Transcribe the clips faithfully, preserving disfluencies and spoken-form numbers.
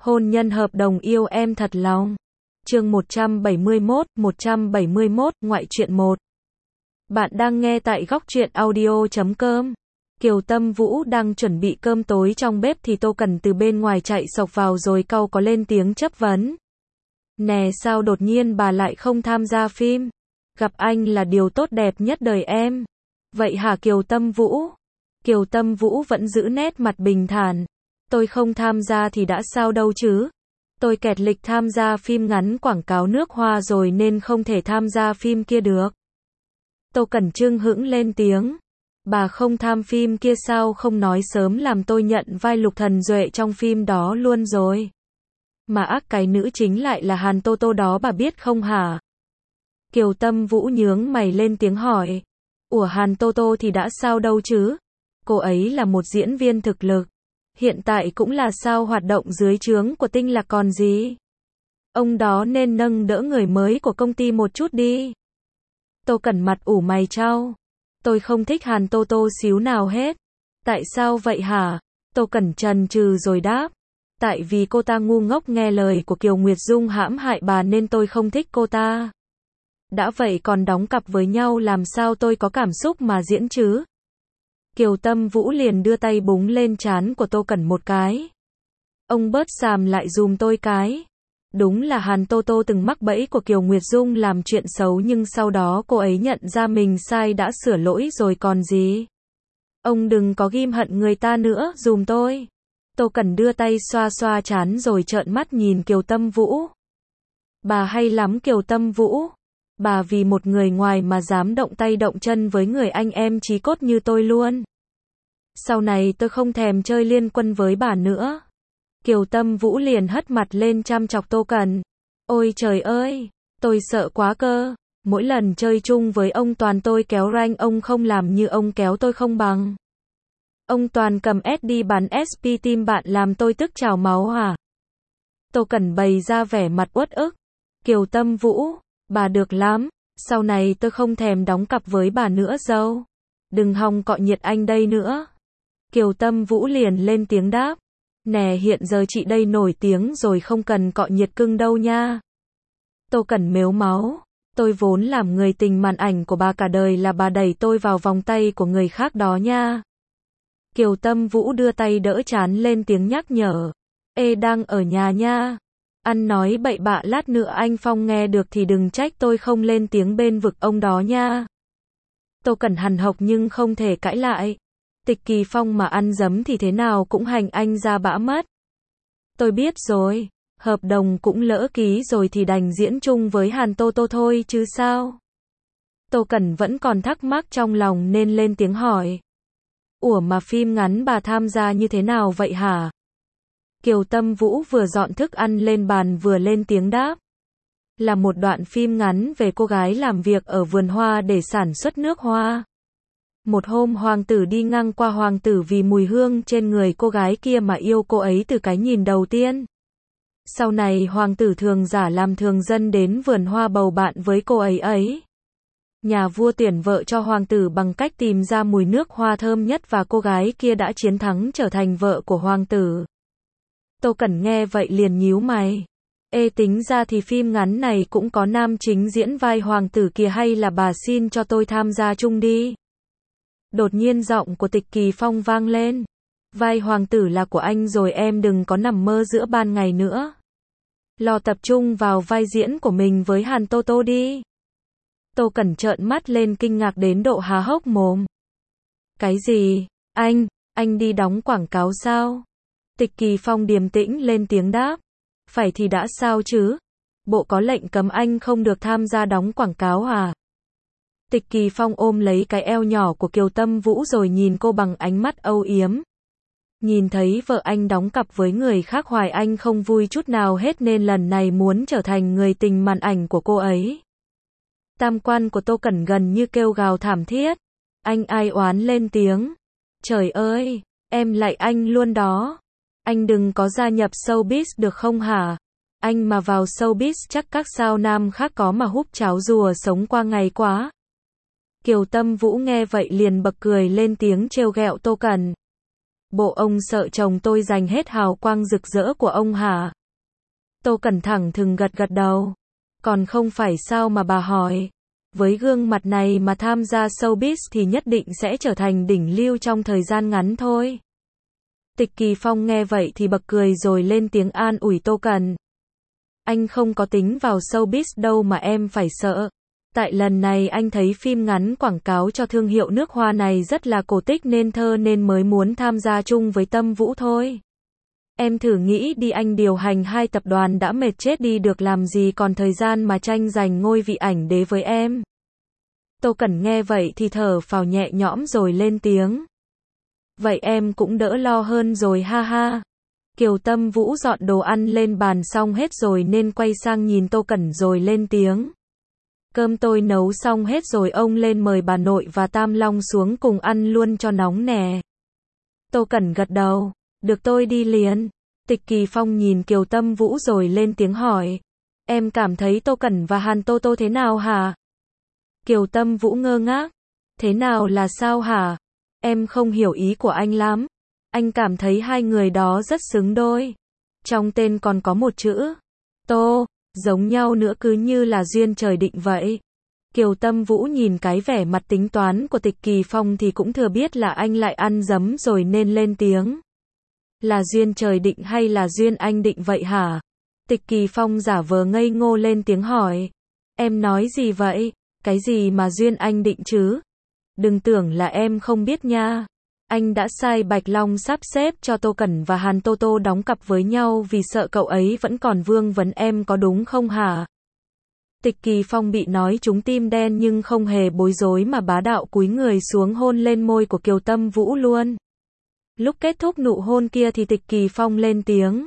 Hôn nhân hợp đồng yêu em thật lòng. Chương một trăm bảy mươi mốt, một trăm bảy mươi mốt, ngoại truyện một. Bạn đang nghe tại góc truyện audio chấm com. Kiều Tâm Vũ đang chuẩn bị cơm tối trong bếp thì Tô Cẩn từ bên ngoài chạy xộc vào rồi cau có lên tiếng chất vấn. Nè, sao đột nhiên bà lại không tham gia phim? Gặp anh là điều tốt đẹp nhất đời em. Vậy hả Kiều Tâm Vũ? Kiều Tâm Vũ vẫn giữ nét mặt bình thản. Tôi không tham gia thì đã sao đâu chứ? Tôi kẹt lịch tham gia phim ngắn quảng cáo nước hoa rồi nên không thể tham gia phim kia được. Tô Cẩn Trưng hững lên tiếng. Bà không tham phim kia sao không nói sớm làm tôi nhận vai Lục Thần Duệ trong phim đó luôn rồi. Mà ác cái nữ chính lại là Hàn Tô Tô đó bà biết không hả? Kiều Tâm Vũ nhướng mày lên tiếng hỏi. Ủa Hàn Tô Tô thì đã sao đâu chứ? Cô ấy là một diễn viên thực lực. Hiện tại cũng là sao hoạt động dưới trướng của Tinh Lạc còn gì. Ông đó nên nâng đỡ người mới của công ty một chút đi. Tô Cẩn mặt ủ mày chau. Tôi không thích Hàn Tô Tô xíu nào hết. Tại sao vậy hả? Tô Cẩn chần chừ rồi đáp. Tại vì cô ta ngu ngốc nghe lời của Kiều Nguyệt Dung hãm hại bà nên tôi không thích cô ta. Đã vậy còn đóng cặp với nhau làm sao tôi có cảm xúc mà diễn chứ? Kiều Tâm Vũ liền đưa tay búng lên trán của Tô Cẩn một cái. Ông bớt xàm lại dùm tôi cái. Đúng là Hàn Tô Tô từng mắc bẫy của Kiều Nguyệt Dung làm chuyện xấu nhưng sau đó cô ấy nhận ra mình sai đã sửa lỗi rồi còn gì. Ông đừng có ghim hận người ta nữa dùm tôi. Tô Cẩn đưa tay xoa xoa trán rồi trợn mắt nhìn Kiều Tâm Vũ. Bà hay lắm Kiều Tâm Vũ. Bà vì một người ngoài mà dám động tay động chân với người anh em chí cốt như tôi luôn. Sau này tôi không thèm chơi liên quân với bà nữa. Kiều Tâm Vũ liền hất mặt lên chăm chọc Tô Cẩn. Ôi trời ơi, tôi sợ quá cơ. Mỗi lần chơi chung với ông Toàn tôi kéo rank ông không làm như ông kéo tôi không bằng. Ông Toàn cầm S đi bắn ét pê team bạn làm tôi tức trào máu hả? Tô Cẩn bày ra vẻ mặt uất ức. Kiều Tâm Vũ, bà được lắm. Sau này tôi không thèm đóng cặp với bà nữa dâu. Đừng hòng cọ nhiệt anh đây nữa. Kiều Tâm Vũ liền lên tiếng đáp. Nè hiện giờ chị đây nổi tiếng rồi không cần cọ nhiệt cưng đâu nha. Tô Cẩn mếu máu. Tôi vốn làm người tình màn ảnh của bà cả đời là bà đẩy tôi vào vòng tay của người khác đó nha. Kiều Tâm Vũ đưa tay đỡ trán lên tiếng nhắc nhở. Ê đang ở nhà nha. Ăn nói bậy bạ lát nữa anh Phong nghe được thì đừng trách tôi không lên tiếng bên vực ông đó nha. Tô Cẩn hằn học nhưng không thể cãi lại. Tịch Kỳ Phong mà ăn dấm thì thế nào cũng hành anh ra bã mất. Tôi biết rồi, hợp đồng cũng lỡ ký rồi thì đành diễn chung với Hàn Tô Tô thôi chứ sao. Tô Cẩn vẫn còn thắc mắc trong lòng nên lên tiếng hỏi. Ủa mà phim ngắn bà tham gia như thế nào vậy hả? Kiều Tâm Vũ vừa dọn thức ăn lên bàn vừa lên tiếng đáp. Là một đoạn phim ngắn về cô gái làm việc ở vườn hoa để sản xuất nước hoa. Một hôm hoàng tử đi ngang qua hoàng tử vì mùi hương trên người cô gái kia mà yêu cô ấy từ cái nhìn đầu tiên. Sau này hoàng tử thường giả làm thường dân đến vườn hoa bầu bạn với cô ấy ấy. Nhà vua tuyển vợ cho hoàng tử bằng cách tìm ra mùi nước hoa thơm nhất và cô gái kia đã chiến thắng trở thành vợ của hoàng tử. Tô Cẩn nghe vậy liền nhíu mày. Ê tính ra thì phim ngắn này cũng có nam chính diễn vai hoàng tử kia hay là bà xin cho tôi tham gia chung đi. Đột nhiên giọng của Tịch Kỳ Phong vang lên. Vai hoàng tử là của anh rồi em đừng có nằm mơ giữa ban ngày nữa. Lo tập trung vào vai diễn của mình với Hàn Tô Tô đi. Tô Cẩn trợn mắt lên kinh ngạc đến độ há hốc mồm. Cái gì? Anh, anh đi đóng quảng cáo sao? Tịch Kỳ Phong điềm tĩnh lên tiếng đáp. Phải thì đã sao chứ? Bộ có lệnh cấm anh không được tham gia đóng quảng cáo à? Tịch Kỳ Phong ôm lấy cái eo nhỏ của Kiều Tâm Vũ rồi nhìn cô bằng ánh mắt âu yếm. Nhìn thấy vợ anh đóng cặp với người khác hoài anh không vui chút nào hết nên lần này muốn trở thành người tình màn ảnh của cô ấy. Tam quan của Tô Cẩn gần như kêu gào thảm thiết. Anh ai oán lên tiếng. Trời ơi, em lại anh luôn đó. Anh đừng có gia nhập showbiz được không hả? Anh mà vào showbiz chắc các sao nam khác có mà húp cháo rùa sống qua ngày quá. Kiều Tâm Vũ nghe vậy liền bật cười lên tiếng trêu ghẹo Tô Cẩn. Bộ ông sợ chồng tôi giành hết hào quang rực rỡ của ông hả? Tô Cẩn thẳng thừng gật gật đầu. Còn không phải sao mà bà hỏi. Với gương mặt này mà tham gia showbiz thì nhất định sẽ trở thành đỉnh lưu trong thời gian ngắn thôi. Tịch Kỳ Phong nghe vậy thì bật cười rồi lên tiếng an ủi Tô Cẩn. Anh không có tính vào showbiz đâu mà em phải sợ. Tại lần này anh thấy phim ngắn quảng cáo cho thương hiệu nước hoa này rất là cổ tích nên thơ nên mới muốn tham gia chung với Tâm Vũ thôi. Em thử nghĩ đi, anh điều hành hai tập đoàn đã mệt chết đi được làm gì còn thời gian mà tranh giành ngôi vị ảnh đế với em. Tô Cẩn nghe vậy thì thở phào nhẹ nhõm rồi lên tiếng. Vậy em cũng đỡ lo hơn rồi ha ha. Kiều Tâm Vũ dọn đồ ăn lên bàn xong hết rồi nên quay sang nhìn Tô Cẩn rồi lên tiếng. Cơm tôi nấu xong hết rồi, ông lên mời bà nội và Tam Long xuống cùng ăn luôn cho nóng nè. Tô Cẩn gật đầu. Được, tôi đi liền. Tịch Kỳ Phong nhìn Kiều Tâm Vũ rồi lên tiếng hỏi. Em cảm thấy Tô Cẩn và Hàn Tô Tô thế nào hả? Kiều Tâm Vũ ngơ ngác. Thế nào là sao hả? Em không hiểu ý của anh lắm. Anh cảm thấy hai người đó rất xứng đôi. Trong tên còn có một chữ Tô, giống nhau nữa, cứ như là duyên trời định vậy. Kiều Tâm Vũ nhìn cái vẻ mặt tính toán của Tịch Kỳ Phong thì cũng thừa biết là anh lại ăn dấm rồi nên lên tiếng. Là duyên trời định hay là duyên anh định vậy hả? Tịch Kỳ Phong giả vờ ngây ngô lên tiếng hỏi. Em nói gì vậy? Cái gì mà duyên anh định chứ? Đừng tưởng là em không biết nha. Anh đã sai Bạch Long sắp xếp cho Tô Cẩn và Hàn Tô Tô đóng cặp với nhau vì sợ cậu ấy vẫn còn vương vấn em, có đúng không hả? Tịch Kỳ Phong bị nói trúng tim đen nhưng không hề bối rối mà bá đạo cúi người xuống hôn lên môi của Kiều Tâm Vũ luôn. Lúc kết thúc nụ hôn kia thì Tịch Kỳ Phong lên tiếng.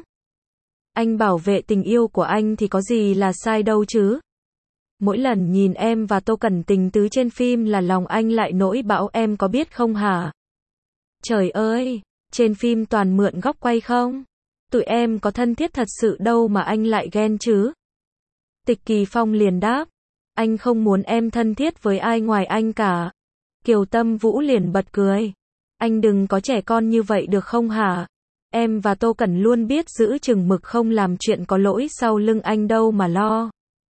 Anh bảo vệ tình yêu của anh thì có gì là sai đâu chứ? Mỗi lần nhìn em và Tô Cẩn tình tứ trên phim là lòng anh lại nổi bão, em có biết không hả? Trời ơi, trên phim toàn mượn góc quay không? Tụi em có thân thiết thật sự đâu mà anh lại ghen chứ? Tịch Kỳ Phong liền đáp. Anh không muốn em thân thiết với ai ngoài anh cả. Kiều Tâm Vũ liền bật cười. Anh đừng có trẻ con như vậy được không hả? Em và Tô Cẩn luôn biết giữ chừng mực không làm chuyện có lỗi sau lưng anh đâu mà lo.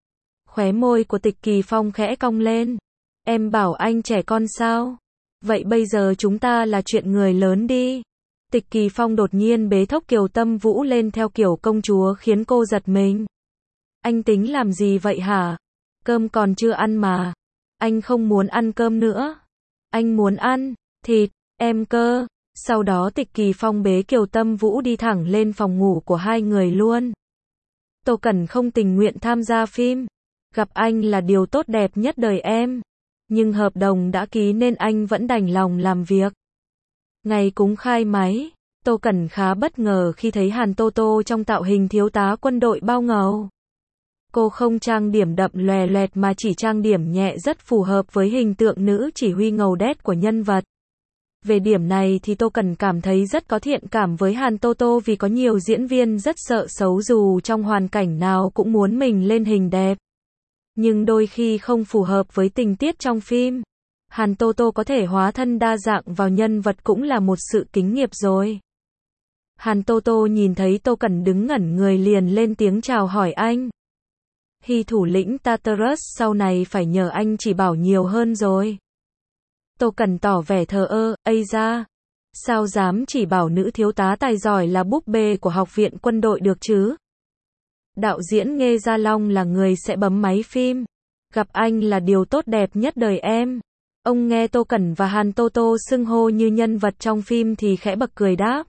Khóe môi của Tịch Kỳ Phong khẽ cong lên. Em bảo anh trẻ con sao? Vậy bây giờ chúng ta là chuyện người lớn đi. Tịch Kỳ Phong đột nhiên bế thốc Kiều Tâm Vũ lên theo kiểu công chúa khiến cô giật mình. Anh tính làm gì vậy hả? Cơm còn chưa ăn mà. Anh không muốn ăn cơm nữa. Anh muốn ăn thịt, em cơ. Sau đó Tịch Kỳ Phong bế Kiều Tâm Vũ đi thẳng lên phòng ngủ của hai người luôn. Tô Cẩn không tình nguyện tham gia phim. Gặp anh là điều tốt đẹp nhất đời em. Nhưng hợp đồng đã ký nên anh vẫn đành lòng làm việc. Ngày cúng khai máy, Tô Cẩn khá bất ngờ khi thấy Hàn Tô Tô trong tạo hình thiếu tá quân đội bao ngầu. Cô không trang điểm đậm lòe loẹt mà chỉ trang điểm nhẹ rất phù hợp với hình tượng nữ chỉ huy ngầu đét của nhân vật. Về điểm này thì Tô Cẩn cảm thấy rất có thiện cảm với Hàn Tô Tô vì có nhiều diễn viên rất sợ xấu dù trong hoàn cảnh nào cũng muốn mình lên hình đẹp. Nhưng đôi khi không phù hợp với tình tiết trong phim. Hàn Tô Tô có thể hóa thân đa dạng vào nhân vật cũng là một sự kính nghiệp rồi. Hàn Tô Tô nhìn thấy Tô Cẩn đứng ngẩn người liền lên tiếng chào hỏi anh. Hy thủ lĩnh Tartarus, sau này phải nhờ anh chỉ bảo nhiều hơn rồi. Tô Cẩn tỏ vẻ thờ ơ, ây da. Sao dám chỉ bảo nữ thiếu tá tài giỏi là búp bê của học viện quân đội được chứ? Đạo diễn Nghê Gia Long là người sẽ bấm máy phim. Gặp anh là điều tốt đẹp nhất đời em. Ông nghe Tô Cẩn và Hàn Tô Tô xưng hô như nhân vật trong phim thì khẽ bật cười đáp.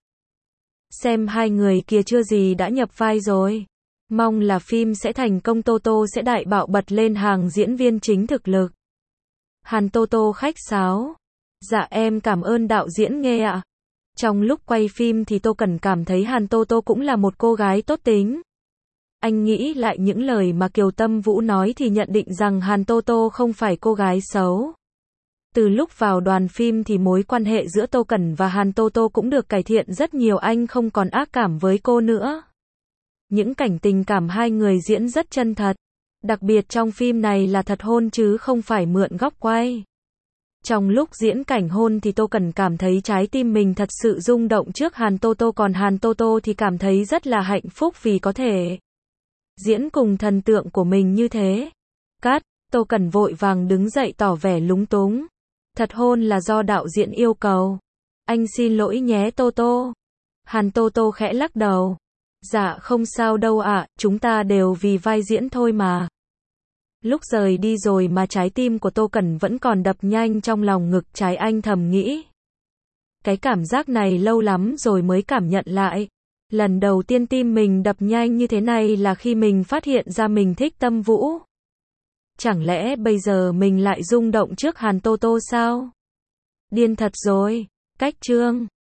Xem hai người kia chưa gì đã nhập vai rồi. Mong là phim sẽ thành công, Tô Tô sẽ đại bạo bật lên hàng diễn viên chính thực lực. Hàn Tô Tô khách sáo. Dạ em cảm ơn đạo diễn Nghê ạ. Trong lúc quay phim thì Tô Cẩn cảm thấy Hàn Tô Tô cũng là một cô gái tốt tính. Anh nghĩ lại những lời mà Kiều Tâm Vũ nói thì nhận định rằng Hàn Tô Tô không phải cô gái xấu. Từ lúc vào đoàn phim thì mối quan hệ giữa Tô Cẩn và Hàn Tô Tô cũng được cải thiện rất nhiều, anh không còn ác cảm với cô nữa. Những cảnh tình cảm hai người diễn rất chân thật. Đặc biệt trong phim này là thật hôn chứ không phải mượn góc quay. Trong lúc diễn cảnh hôn thì Tô Cẩn cảm thấy trái tim mình thật sự rung động trước Hàn Tô Tô, còn Hàn Tô Tô thì cảm thấy rất là hạnh phúc vì có thể diễn cùng thần tượng của mình như thế. Cắt, Tô Cẩn vội vàng đứng dậy tỏ vẻ lúng túng. Thật hôn là do đạo diễn yêu cầu. Anh xin lỗi nhé Tô Tô. Hàn Tô Tô khẽ lắc đầu. Dạ không sao đâu ạ, chúng ta đều vì vai diễn thôi mà. Lúc rời đi rồi mà trái tim của Tô Cẩn vẫn còn đập nhanh trong lòng ngực trái, anh thầm nghĩ. Cái cảm giác này lâu lắm rồi mới cảm nhận lại. Lần đầu tiên tim mình đập nhanh như thế này là khi mình phát hiện ra mình thích Tâm Vũ. Chẳng lẽ bây giờ mình lại rung động trước Hàn Tô Tô sao? Điên thật rồi. Cách chương